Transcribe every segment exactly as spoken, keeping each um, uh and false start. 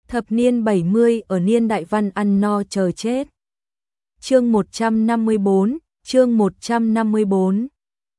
Thập niên bảy mươi ở niên đại văn ăn no chờ chết. Chương một trăm năm mươi bốn, chương một trăm năm mươi bốn.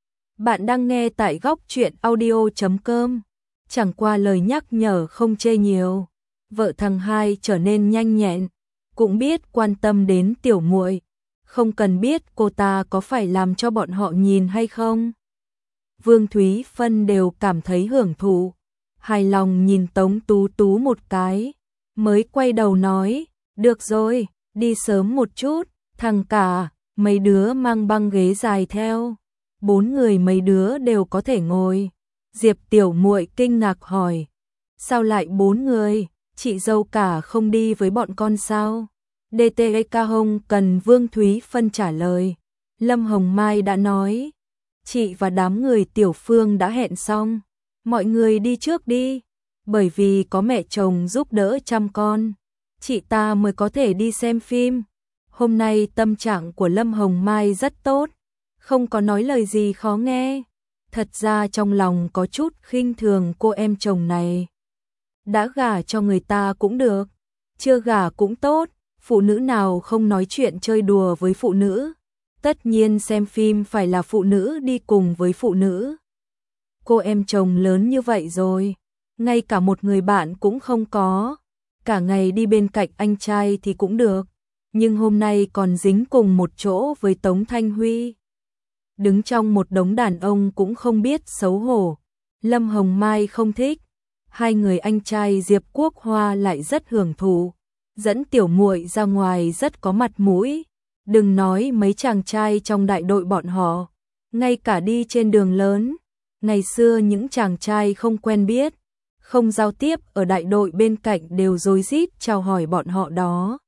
Bạn đang nghe tại góc truyện audio chấm com. Chẳng qua lời nhắc nhở không chê nhiều. Vợ thằng hai trở nên nhanh nhẹn, cũng biết quan tâm đến tiểu muội, không cần biết cô ta có phải làm cho bọn họ nhìn hay không. Vương Thúy Phân đều cảm thấy hưởng thụ, hài lòng nhìn Tống Tú Tú một cái, mới quay đầu nói, được rồi, đi sớm một chút, thằng cả, mấy đứa mang băng ghế dài theo, bốn người mấy đứa đều có thể ngồi. Diệp tiểu muội kinh ngạc hỏi, sao lại bốn người, chị dâu cả không đi với bọn con sao? đê tê e ca không cần Vương Thúy Phân trả lời. Lâm Hồng Mai đã nói, chị và đám người Tiểu Phương đã hẹn xong, mọi người đi trước đi, bởi vì có mẹ chồng giúp đỡ chăm con, chị ta mới có thể đi xem phim. Hôm nay tâm trạng của Lâm Hồng Mai rất tốt, không có nói lời gì khó nghe. Thật ra trong lòng có chút khinh thường cô em chồng này. Đã gả cho người ta cũng được, chưa gả cũng tốt, phụ nữ nào không nói chuyện chơi đùa với phụ nữ. Tất nhiên xem phim phải là phụ nữ đi cùng với phụ nữ. Cô em chồng lớn như vậy rồi, ngay cả một người bạn cũng không có, cả ngày đi bên cạnh anh trai thì cũng được, nhưng hôm nay còn dính cùng một chỗ với Tống Thanh Huy. Đứng trong một đống đàn ông cũng không biết xấu hổ. Lâm Hồng Mai không thích, hai người anh trai Diệp Quốc Hoa lại rất hưởng thụ, dẫn tiểu muội ra ngoài rất có mặt mũi. Đừng nói mấy chàng trai trong đại đội bọn họ, ngay cả đi trên đường lớn, ngày xưa những chàng trai không quen biết, không giao tiếp ở đại đội bên cạnh đều rối rít chào hỏi bọn họ đó.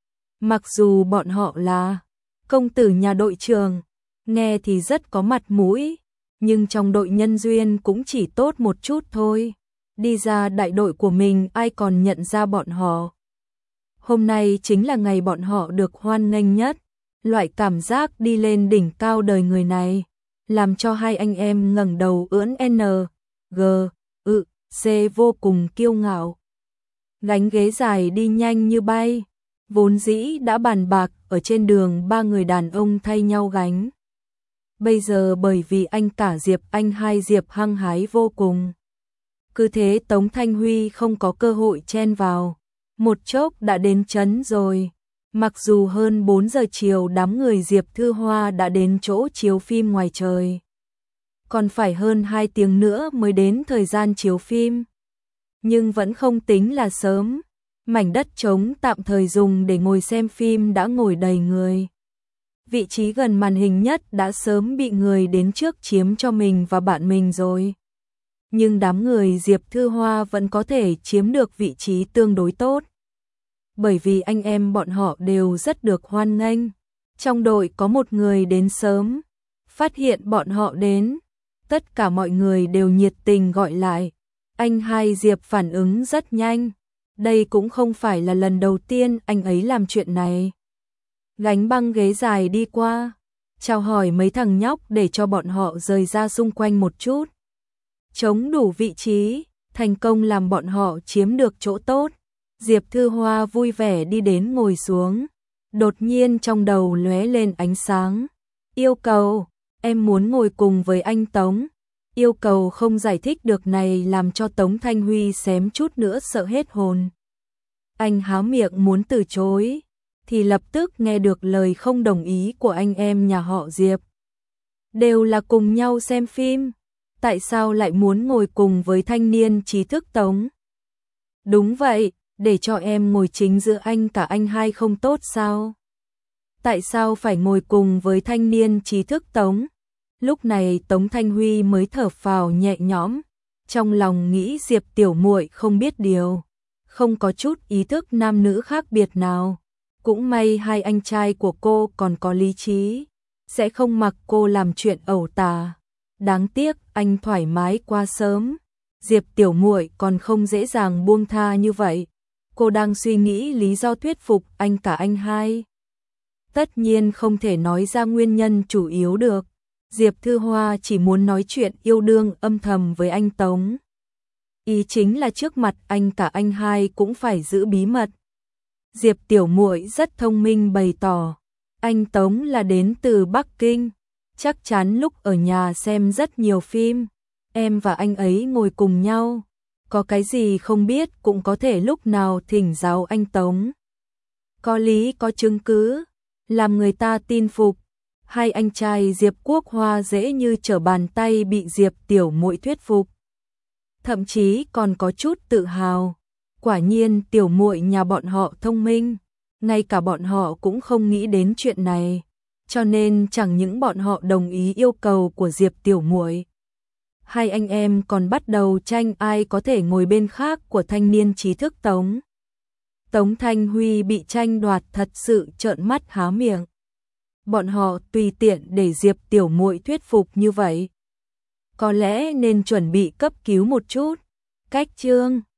Mặc dù bọn họ là công tử nhà đội trưởng, nghe thì rất có mặt mũi, nhưng trong đội nhân duyên cũng chỉ tốt một chút thôi. Đi ra đại đội của mình ai còn nhận ra bọn họ. Hôm nay chính là ngày bọn họ được hoan nghênh nhất. Loại cảm giác đi lên đỉnh cao đời người này, làm cho hai anh em ngẩng đầu ưỡn N, G, ự, C vô cùng kiêu ngạo. Gánh ghế dài đi nhanh như bay, vốn dĩ đã bàn bạc ở trên đường ba người đàn ông thay nhau gánh. Bây giờ bởi vì anh cả Diệp anh hai Diệp hăng hái vô cùng. Cứ thế Tống Thanh Huy không có cơ hội chen vào, một chốc đã đến trấn rồi. Mặc dù hơn bốn giờ chiều đám người Diệp Thư Hoa đã đến chỗ chiếu phim ngoài trời. Còn phải hơn hai tiếng nữa mới đến thời gian chiếu phim. Nhưng vẫn không tính là sớm. Mảnh đất trống tạm thời dùng để ngồi xem phim đã ngồi đầy người. Vị trí gần màn hình nhất đã sớm bị người đến trước chiếm cho mình và bạn mình rồi. Nhưng đám người Diệp Thư Hoa vẫn có thể chiếm được vị trí tương đối tốt. Bởi vì anh em bọn họ đều rất được hoan nghênh. Trong đội có một người đến sớm, phát hiện bọn họ đến, tất cả mọi người đều nhiệt tình gọi lại. Anh hai Diệp phản ứng rất nhanh, đây cũng không phải là lần đầu tiên anh ấy làm chuyện này. Gánh băng ghế dài đi qua, chào hỏi mấy thằng nhóc để cho bọn họ rời ra xung quanh một chút. Chống đủ vị trí, thành công làm bọn họ chiếm được chỗ tốt. Diệp Thư Hoa vui vẻ đi đến ngồi xuống, đột nhiên trong đầu lóe lên ánh sáng. Yêu cầu, em muốn ngồi cùng với anh Tống. Yêu cầu không giải thích được này làm cho Tống Thanh Huy xém chút nữa sợ hết hồn. Anh há miệng muốn từ chối, thì lập tức nghe được lời không đồng ý của anh em nhà họ Diệp. Đều là cùng nhau xem phim, tại sao lại muốn ngồi cùng với thanh niên trí thức Tống? Đúng vậy. Để cho em ngồi chính giữa anh cả anh hai không tốt sao? Tại sao phải ngồi cùng với thanh niên trí thức Tống? Lúc này Tống Thanh Huy mới thở phào nhẹ nhõm, trong lòng nghĩ Diệp tiểu muội không biết điều, không có chút ý thức nam nữ khác biệt nào. Cũng may hai anh trai của cô còn có lý trí, sẽ không mặc cô làm chuyện ẩu tả. Đáng tiếc anh thoải mái quá sớm, Diệp tiểu muội còn không dễ dàng buông tha như vậy. Cô đang suy nghĩ lý do thuyết phục anh cả anh hai. Tất nhiên không thể nói ra nguyên nhân chủ yếu được. Diệp Thư Hoa chỉ muốn nói chuyện yêu đương âm thầm với anh Tống. Ý chính là trước mặt anh cả anh hai cũng phải giữ bí mật. Diệp Tiểu Muội rất thông minh bày tỏ, anh Tống là đến từ Bắc Kinh, chắc chắn lúc ở nhà xem rất nhiều phim, em và anh ấy ngồi cùng nhau, có cái gì không biết cũng có thể lúc nào thỉnh giáo anh Tống. Có lý có chứng cứ, làm người ta tin phục. Hai anh trai Diệp Quốc Hoa dễ như trở bàn tay bị Diệp Tiểu Muội thuyết phục. Thậm chí còn có chút tự hào. Quả nhiên Tiểu Muội nhà bọn họ thông minh, ngay cả bọn họ cũng không nghĩ đến chuyện này, cho nên chẳng những bọn họ đồng ý yêu cầu của Diệp Tiểu Muội, hai anh em còn bắt đầu tranh ai có thể ngồi bên khác của thanh niên trí thức Tống. Tống Thanh Huy bị tranh đoạt thật sự trợn mắt há miệng. Bọn họ tùy tiện để Diệp Tiểu Muội thuyết phục như vậy. Có lẽ nên chuẩn bị cấp cứu một chút. Cách chương